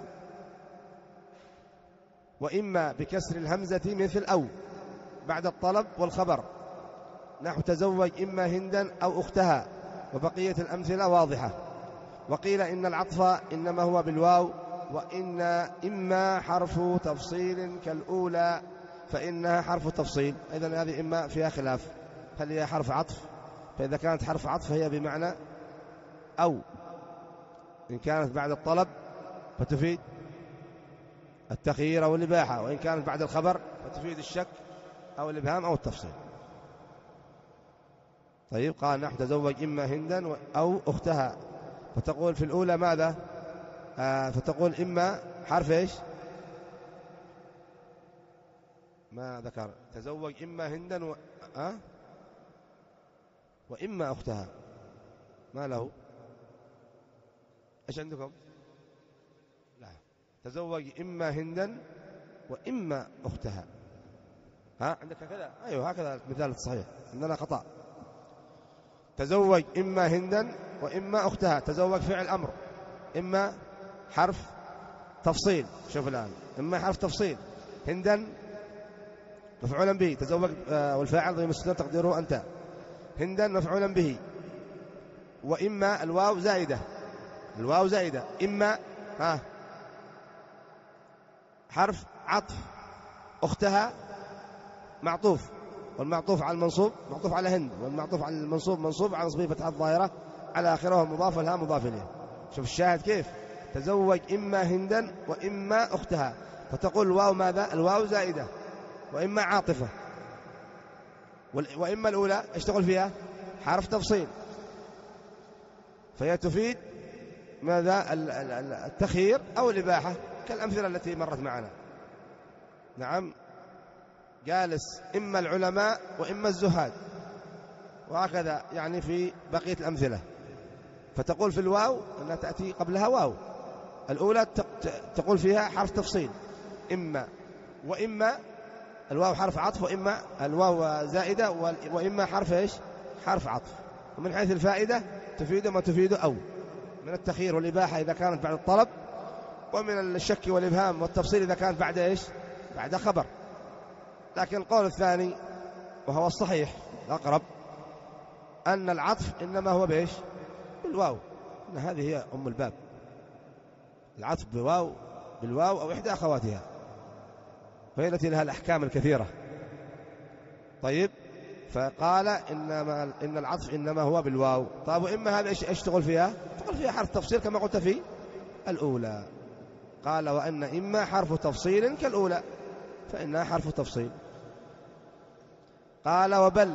وإما بكسر الهمزة مثل أو بعد الطلب والخبر، نحو تزوج إما هندا أو أختها، وبقية الأمثلة واضحة. وقيل إن العطف إنما هو بالواو، وإن إما حرف تفصيل كالأولى فإنها حرف تفصيل. إذن هذه إما فيها خلاف، هل هي حرف عطف؟ فإذا كانت حرف عطف فهي بمعنى أو، إن كانت بعد الطلب فتفيد التخيير أو الإباحة، وإن كانت بعد الخبر فتفيد الشك أو الإبهام أو التفصيل. طيب قال نحن تزوج إما هندا أو أختها، فتقول في الأولى ماذا؟ آه فتقول إما حرف إيش؟ ما ذكر تزوج إما هندا و... آه؟ وإما أختها، ما له؟ إيش عندكم؟ لا، تزوج إما هندا وإما أختها. ها عندك كذا؟ أيوه هكذا المثال الصحيح، عندنا خطأ. تزوج إما هندا وإما أختها، تزوج فعل أمر، إما حرف تفصيل. شوف الآن، إما حرف تفصيل، هندا مفعولا به، تزوج آه والفاعل ضمير مستتر تقديره أنت، هندا مفعولا به، وإما الواو زائدة، الواو زائدة، إما ها حرف عطف، أختها معطوف، والمعطوف على المنصوب معطوف على هند، والمعطوف على المنصوب منصوب على نصبه فتحة الظاهرة على آخره مضاف لها مضاف إليه. شوف الشاهد كيف؟ تزوج إما هندا وإما أختها، فتقول الواو ماذا؟ الواو زائدة، وإما عاطفة، وإما الأولى إيش تقول فيها؟ حرف تفصيل، فهي تفيد ماذا؟ التخيير أو الإباحة كالأمثلة التي مرت معنا. نعم، جالس إما العلماء وإما الزهاد، وهكذا يعني في بقية الأمثلة. فتقول في الواو أنها تأتي قبلها واو، الأولى تقول فيها حرف تفصيل إما، وإما الواو حرف عطف، وإما الواو زائدة، وإما حرف إيش؟ حرف عطف. ومن حيث الفائدة تفيد ما تفيد أو من التخيير والإباحة إذا كانت بعد الطلب، ومن الشك والإبهام والتفصيل إذا كانت بعد إيش؟ بعد خبر. لكن القول الثاني وهو الصحيح الأقرب أن العطف إنما هو بإيش؟ بالواو، إن هذه هي أم الباب، العطف بواو بالواو أو إحدى أخواتها، فهي التي لها الأحكام الكثيرة. طيب فقال إنما إن العطف إنما هو بالواو. طيب وإما هذا إيش إيش تقول فيها؟ تقول فيها حرف تفصيل كما قلت في الأولى. قال وأن إما حرف تفصيل كالأولى فإنها حرف تفصيل. قال وبل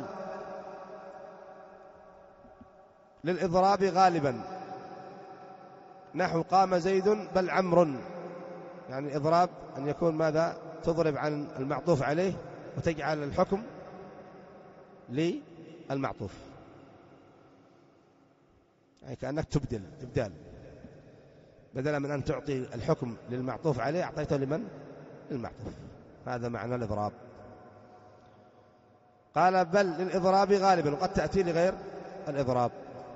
للإضراب غالبا، نحو قام زيد بل عمرو، يعني إضراب أن يكون ماذا؟ تضرب عن المعطوف عليه وتجعل الحكم للمعطوف، يعني كأنك تبدل إبدال، بدلا من أن تعطي الحكم للمعطوف عليه أعطيته لمن؟ المعطوف. هذا معنى الإضراب. قال بل للإضراب غالبا، وقد تأتي لغير الإضراب،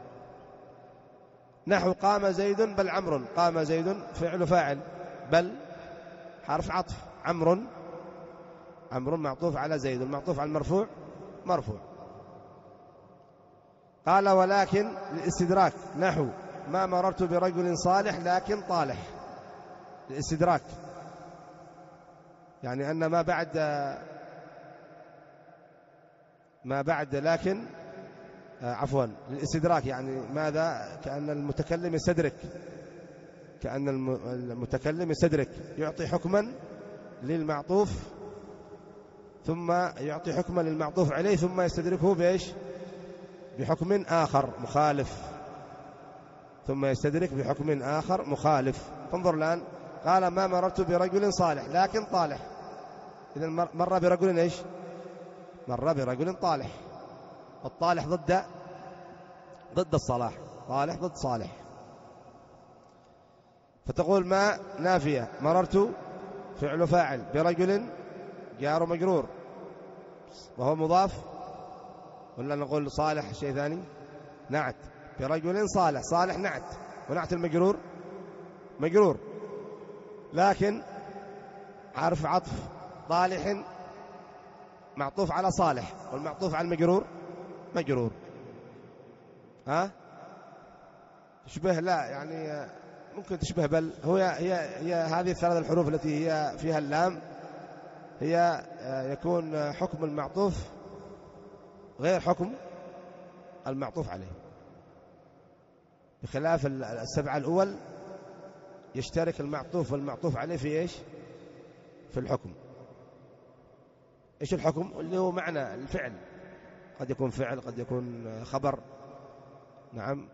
نحو قام زيد بل عمرو، قام زيد فعل فاعل، بل حرف عطف، عمرو عمرو معطوف على زيد، المعطوف على المرفوع مرفوع. قال ولكن للاستدراك، نحو ما مررت برجل صالح لكن طالح، للاستدراك يعني أن ما بعد ما بعد لكن آه عفوا للاستدراك، يعني ماذا؟ كأن المتكلم يستدرك، كأن المتكلم يستدرك، يعطي حكما للمعطوف ثم يعطي حكما للمعطوف عليه ثم يستدركه بإيش؟ بحكم آخر مخالف. ثم يستدرك بحكم آخر مخالف. فانظر الآن، قال ما مررت برجل صالح لكن طالح، إذن مر برجل إيش؟ مر برجل طالح، والطالح ضد ضد الصلاح، طالح ضد صالح. فتقول ما نافية، مررت فعل فاعل برجل جار مجرور وهو مضاف، ولا نقول صالح شيء ثاني؟ نعت برجل صالح، صالح نعت، ونعت المجرور مجرور، لكن حرف عطف طالح معطوف على صالح، والمعطوف على المجرور مجرور. ها تشبه؟ لا يعني ممكن تشبه، بل هو هي هي هذه الثلاث الحروف التي هي فيها اللام هي يكون حكم المعطوف غير حكم المعطوف عليه، بخلاف السبعة الأول يشترك المعطوف والمعطوف عليه في إيش؟ في الحكم. إيش الحكم؟ اللي هو معنى الفعل، قد يكون فعل قد يكون خبر. نعم.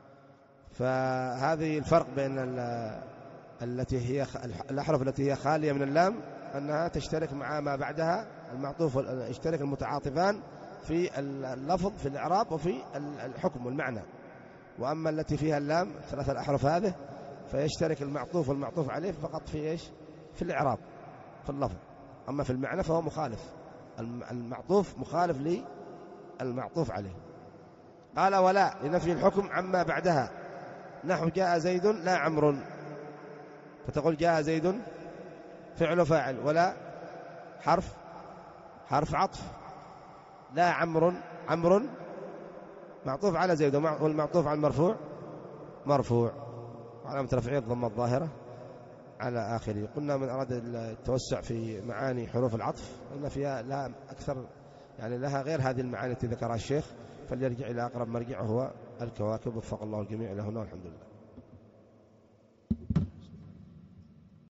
فهذه الفرق بين التي هي الأحرف التي هي خالية من اللام أنها تشترك مع ما بعدها المعطوف، يشترك المتعاطفان في اللفظ في الإعراب وفي الحكم والمعنى. وأما التي فيها اللام ثلاثة الأحرف هذه فيشترك المعطوف والمعطوف عليه فقط في إيش؟ في الإعراب في اللفظ، أما في المعنى فهو مخالف، المعطوف مخالف للمعطوف عليه. قال ولا لنفي الحكم عما بعدها، نحو جاء زيد لا عمرو، فتقول جاء زيد فعل فاعل، ولا حرف حرف عطف، لا عمرو عمرو معطوف على زيد، والمعطوف على المرفوع مرفوع، وعلامة رفعه الضمة الظاهرة على آخره. قلنا من أراد التوسع في معاني حروف العطف قلنا فيها لها أكثر، يعني لها غير هذه المعاني التي ذكرها الشيخ، فليرجع إلى أقرب مرجع هو الكواكب. وفق الله الجميع إلى هنا والحمد لله.